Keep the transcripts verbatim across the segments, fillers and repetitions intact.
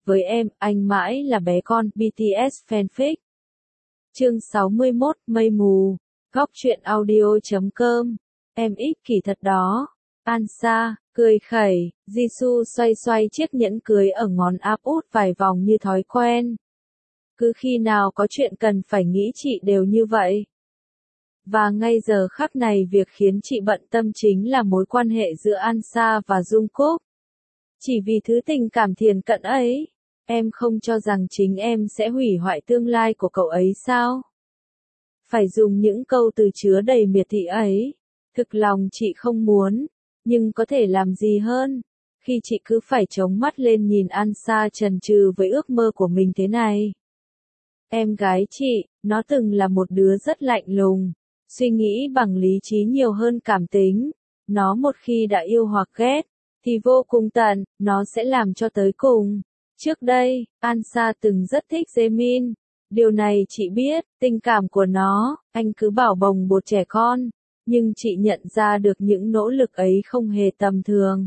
với em, anh mãi là bé con, bê tê ét fanfic. Chương sáu mươi mốt, mây mù. Góc truyện audio chấm com. Em ích kỷ thật đó. Ansa, cười khẩy, Jisoo xoay xoay chiếc nhẫn cưới ở ngón áp út vài vòng như thói quen. Cứ khi nào có chuyện cần phải nghĩ chị đều như vậy. Và ngay giờ khắc này việc khiến chị bận tâm chính là mối quan hệ giữa Ansa và Jungkook. Chỉ vì thứ tình cảm thiền cận ấy, em không cho rằng chính em sẽ hủy hoại tương lai của cậu ấy sao? Phải dùng những câu từ chứa đầy miệt thị ấy. Thực lòng chị không muốn, nhưng có thể làm gì hơn, khi chị cứ phải chống mắt lên nhìn Ansa chần chừ với ước mơ của mình thế này. Em gái chị, nó từng là một đứa rất lạnh lùng, suy nghĩ bằng lý trí nhiều hơn cảm tính. Nó một khi đã yêu hoặc ghét, thì vô cùng tận, nó sẽ làm cho tới cùng. Trước đây, Ansa từng rất thích Jaemin. Điều này chị biết, tình cảm của nó, anh cứ bảo bồng bột trẻ con. Nhưng chị nhận ra được những nỗ lực ấy không hề tầm thường.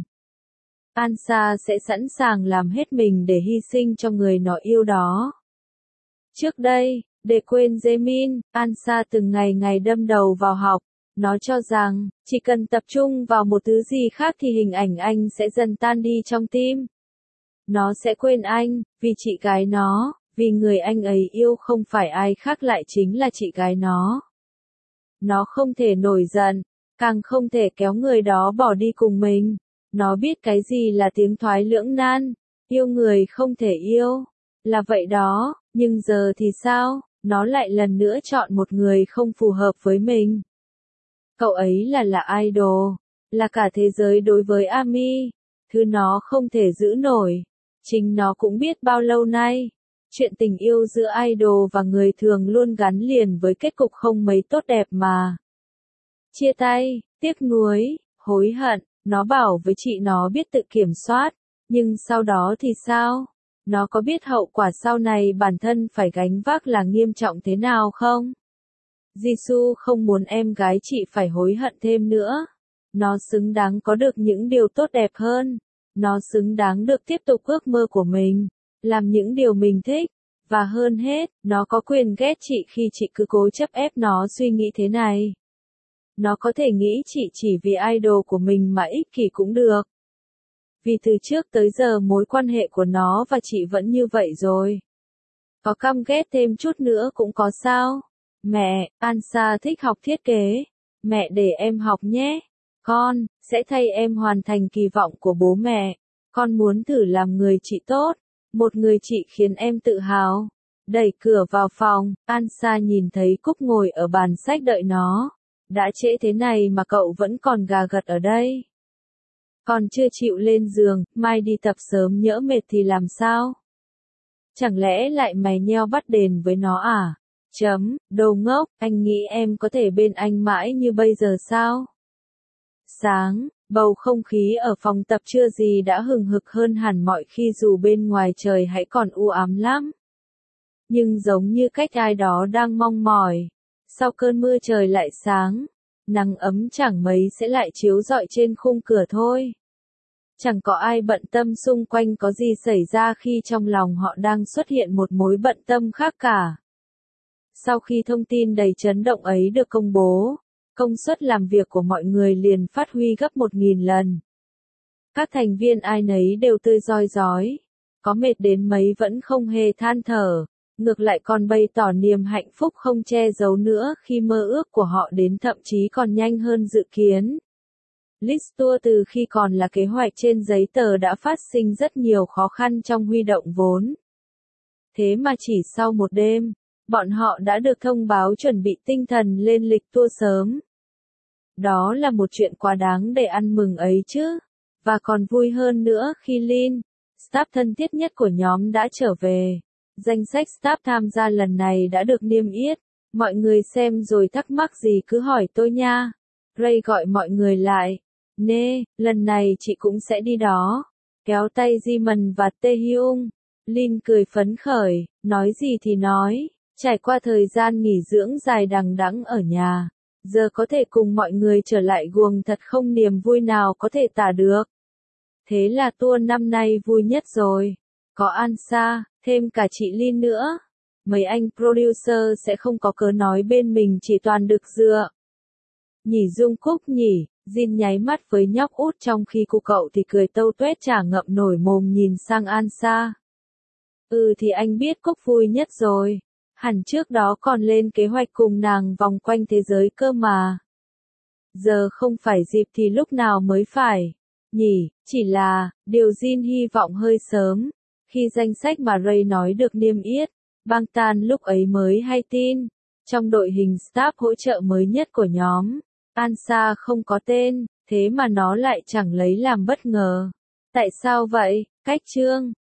Ansa sẽ sẵn sàng làm hết mình để hy sinh cho người nó yêu đó. Trước đây, để quên Jaemin, Ansa từng ngày ngày đâm đầu vào học. Nó cho rằng, chỉ cần tập trung vào một thứ gì khác thì hình ảnh anh sẽ dần tan đi trong tim. Nó sẽ quên anh, vì chị gái nó, vì người anh ấy yêu không phải ai khác lại chính là chị gái nó. Nó không thể nổi giận, càng không thể kéo người đó bỏ đi cùng mình. Nó biết cái gì là tiếng thoái lưỡng nan, yêu người không thể yêu. Là vậy đó, nhưng giờ thì sao, nó lại lần nữa chọn một người không phù hợp với mình. Cậu ấy là là idol, là cả thế giới đối với Ami, thứ nó không thể giữ nổi. Chính nó cũng biết bao lâu nay, chuyện tình yêu giữa idol và người thường luôn gắn liền với kết cục không mấy tốt đẹp mà. Chia tay, tiếc nuối, hối hận, nó bảo với chị nó biết tự kiểm soát, nhưng sau đó thì sao? Nó có biết hậu quả sau này bản thân phải gánh vác là nghiêm trọng thế nào không? Jisoo không muốn em gái chị phải hối hận thêm nữa. Nó xứng đáng có được những điều tốt đẹp hơn. Nó xứng đáng được tiếp tục ước mơ của mình, làm những điều mình thích. Và hơn hết, nó có quyền ghét chị khi chị cứ cố chấp ép nó suy nghĩ thế này. Nó có thể nghĩ chị chỉ vì idol của mình mà ích kỷ cũng được. Vì từ trước tới giờ mối quan hệ của nó và chị vẫn như vậy rồi. Có căm ghét thêm chút nữa cũng có sao? Mẹ, Ansa thích học thiết kế. Mẹ để em học nhé. Con, sẽ thay em hoàn thành kỳ vọng của bố mẹ. Con muốn thử làm người chị tốt. Một người chị khiến em tự hào. Đẩy cửa vào phòng, Ansa nhìn thấy Cúc ngồi ở bàn sách đợi nó. Đã trễ thế này mà cậu vẫn còn gà gật ở đây. Còn chưa chịu lên giường, mai đi tập sớm nhỡ mệt thì làm sao? Chẳng lẽ lại mày nheo bắt đền với nó à? Chấm, đồ ngốc, anh nghĩ em có thể bên anh mãi như bây giờ sao? Sáng, bầu không khí ở phòng tập chưa gì đã hừng hực hơn hẳn mọi khi dù bên ngoài trời hãy còn u ám lắm. Nhưng giống như cách ai đó đang mong mỏi. Sau cơn mưa trời lại sáng. Nắng ấm chẳng mấy sẽ lại chiếu rọi trên khung cửa thôi. Chẳng có ai bận tâm xung quanh có gì xảy ra khi trong lòng họ đang xuất hiện một mối bận tâm khác cả. Sau khi thông tin đầy chấn động ấy được công bố, công suất làm việc của mọi người liền phát huy gấp một nghìn lần. Các thành viên ai nấy đều tươi rói rói, có mệt đến mấy vẫn không hề than thở, ngược lại còn bày tỏ niềm hạnh phúc không che giấu nữa khi mơ ước của họ đến thậm chí còn nhanh hơn dự kiến. List tour từ khi còn là kế hoạch trên giấy tờ đã phát sinh rất nhiều khó khăn trong huy động vốn. Thế mà chỉ sau một đêm, bọn họ đã được thông báo chuẩn bị tinh thần lên lịch tour sớm. Đó là một chuyện quá đáng để ăn mừng ấy chứ. Và còn vui hơn nữa khi Lin, staff thân thiết nhất của nhóm đã trở về. Danh sách staff tham gia lần này đã được niêm yết. Mọi người xem rồi thắc mắc gì cứ hỏi tôi nha. Ray gọi mọi người lại. Nê, lần này chị cũng sẽ đi đó. Kéo tay Jimin và Taehyung. Lin cười phấn khởi, nói gì thì nói. Trải qua thời gian nghỉ dưỡng dài đằng đẵng ở nhà, giờ có thể cùng mọi người trở lại guồng thật không niềm vui nào có thể tả được. Thế là tour năm nay vui nhất rồi. có Ansa, thêm cả chị Lin nữa. Mấy anh producer sẽ không có cớ nói bên mình chỉ toàn được dựa. Nhỉ Jungkook nhỉ, Jin nháy mắt với nhóc út trong khi cô cậu thì cười tâu tuét chả ngậm nổi mồm nhìn sang Ansa. Ừ thì anh biết Cúc vui nhất rồi. Hẳn trước đó còn lên kế hoạch cùng nàng vòng quanh thế giới cơ mà. Giờ không phải dịp thì lúc nào mới phải. Nhỉ, chỉ là, điều Jin hy vọng hơi sớm. Khi danh sách mà Ray nói được niêm yết, Bangtan lúc ấy mới hay tin. Trong đội hình staff hỗ trợ mới nhất của nhóm, Ansa không có tên, thế mà nó lại chẳng lấy làm bất ngờ. Tại sao vậy? Cách chương